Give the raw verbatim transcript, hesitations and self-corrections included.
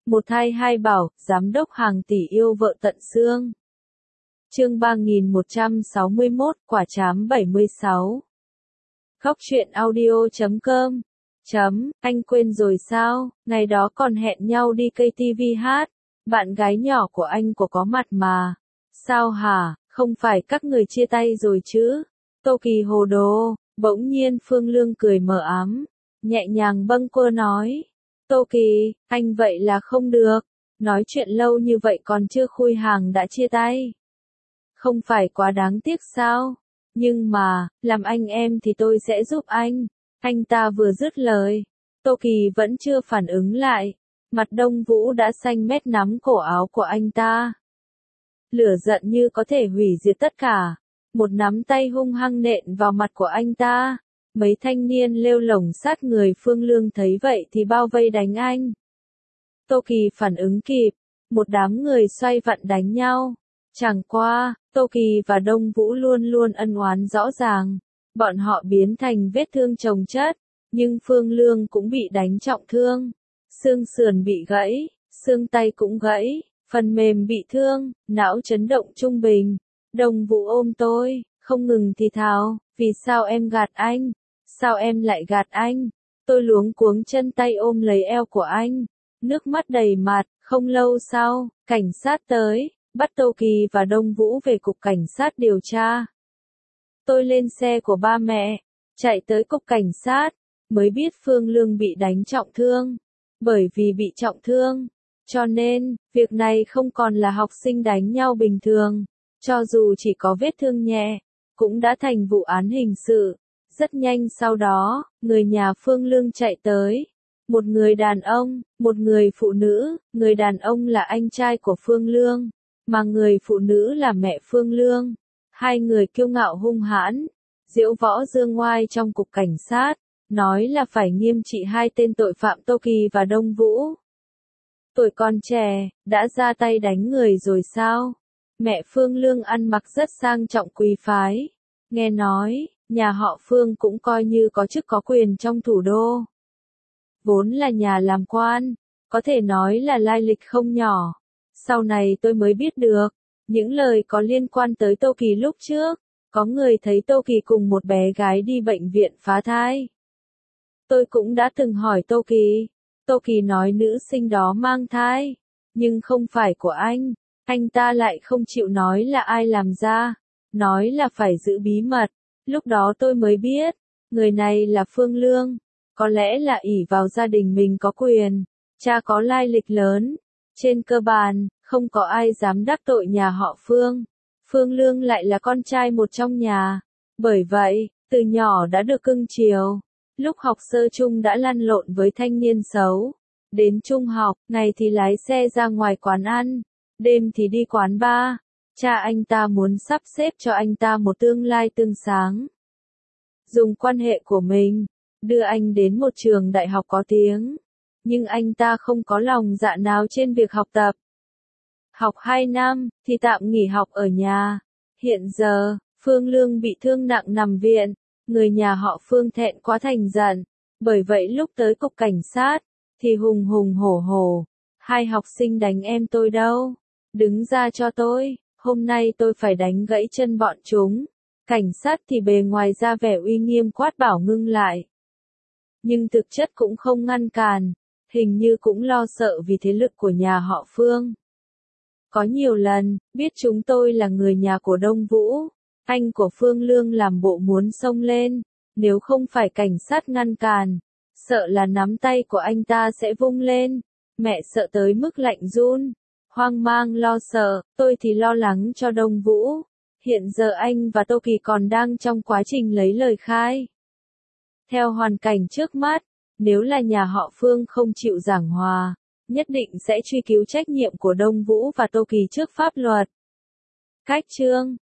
Một thai hai bảo, giám đốc hàng tỷ yêu vợ tận xương. Chương ba nghìn một trăm sáu mươi mốt, quả trám bảy mươi sáu. Góc truyện audio chấm com. Chấm, anh quên rồi sao, ngày đó còn hẹn nhau đi ca tê vê hát. Bạn gái nhỏ của anh của có mặt mà. Sao hả, không phải các người chia tay rồi chứ? Tô Kỳ hồ đồ, bỗng nhiên Phương Lương cười mờ ám, nhẹ nhàng bâng quơ nói. Tô Kỳ, anh vậy là không được, nói chuyện lâu như vậy còn chưa khui hàng đã chia tay. Không phải quá đáng tiếc sao? Nhưng mà, làm anh em thì tôi sẽ giúp anh. Anh ta vừa dứt lời, Tô Kỳ vẫn chưa phản ứng lại, mặt Đông Vũ đã xanh mét nắm cổ áo của anh ta. Lửa giận như có thể hủy diệt tất cả, một nắm tay hung hăng nện vào mặt của anh ta. Mấy thanh niên lêu lổng sát người Phương Lương thấy vậy thì bao vây đánh anh. Tô Kỳ phản ứng kịp, một đám người xoay vặn đánh nhau. Chẳng qua, Tô Kỳ và Đông Vũ luôn luôn ân oán rõ ràng, bọn họ biến thành vết thương chồng chất, nhưng Phương Lương cũng bị đánh trọng thương. Xương sườn bị gãy, xương tay cũng gãy, phần mềm bị thương, não chấn động trung bình. Đông Vũ ôm tôi, không ngừng thì thào, vì sao em gạt anh? Sao em lại gạt anh? Tôi luống cuống chân tay ôm lấy eo của anh, nước mắt đầy mặt. Không lâu sau, cảnh sát tới, bắt Tô Kỳ và Đông Vũ về cục cảnh sát điều tra. Tôi lên xe của ba mẹ, chạy tới cục cảnh sát, mới biết Phương Lương bị đánh trọng thương. Bởi vì bị trọng thương, cho nên, việc này không còn là học sinh đánh nhau bình thường, cho dù chỉ có vết thương nhẹ, cũng đã thành vụ án hình sự. Rất nhanh sau đó, người nhà Phương Lương chạy tới. Một người đàn ông, một người phụ nữ, người đàn ông là anh trai của Phương Lương, mà người phụ nữ là mẹ Phương Lương. Hai người kiêu ngạo hung hãn, diễu võ dương ngoai trong cục cảnh sát, nói là phải nghiêm trị hai tên tội phạm Tô Kỳ và Đông Vũ. Tuổi còn trẻ, đã ra tay đánh người rồi sao? Mẹ Phương Lương ăn mặc rất sang trọng quý phái. Nghe nói, nhà họ Phương cũng coi như có chức có quyền trong thủ đô. Vốn là nhà làm quan, có thể nói là lai lịch không nhỏ. Sau này tôi mới biết được, những lời có liên quan tới Tô Kỳ lúc trước, có người thấy Tô Kỳ cùng một bé gái đi bệnh viện phá thai. Tôi cũng đã từng hỏi Tô Kỳ, Tô Kỳ nói nữ sinh đó mang thai, nhưng không phải của anh, anh ta lại không chịu nói là ai làm ra, nói là phải giữ bí mật. Lúc đó tôi mới biết, người này là Phương Lương, có lẽ là ỷ vào gia đình mình có quyền, cha có lai lịch lớn, trên cơ bản, không có ai dám đắc tội nhà họ Phương. Phương Lương lại là con trai một trong nhà, bởi vậy, từ nhỏ đã được cưng chiều. Lúc học sơ chung đã lăn lộn với thanh niên xấu, đến trung học, ngày thì lái xe ra ngoài quán ăn, đêm thì đi quán bar. Cha anh ta muốn sắp xếp cho anh ta một tương lai tươi sáng. Dùng quan hệ của mình, đưa anh đến một trường đại học có tiếng. Nhưng anh ta không có lòng dạ nào trên việc học tập. Học hai năm, thì tạm nghỉ học ở nhà. Hiện giờ, Phương Lương bị thương nặng nằm viện. Người nhà họ Phương thẹn quá thành giận. Bởi vậy lúc tới cục cảnh sát, thì hùng hùng hổ hổ. Hai học sinh đánh em tôi đâu? Đứng ra cho tôi, hôm nay tôi phải đánh gãy chân bọn chúng. Cảnh sát thì bề ngoài ra vẻ uy nghiêm quát bảo ngưng lại. Nhưng thực chất cũng không ngăn cản, hình như cũng lo sợ vì thế lực của nhà họ Phương. Có nhiều lần, biết chúng tôi là người nhà của Đông Vũ, anh của Phương Lương làm bộ muốn xông lên, nếu không phải cảnh sát ngăn cản, sợ là nắm tay của anh ta sẽ vung lên. Mẹ sợ tới mức lạnh run, hoang mang lo sợ, tôi thì lo lắng cho Đông Vũ. Hiện giờ anh và Tô Kỳ còn đang trong quá trình lấy lời khai. Theo hoàn cảnh trước mắt, nếu là nhà họ Phương không chịu giảng hòa, nhất định sẽ truy cứu trách nhiệm của Đông Vũ và Tô Kỳ trước pháp luật. Cách chương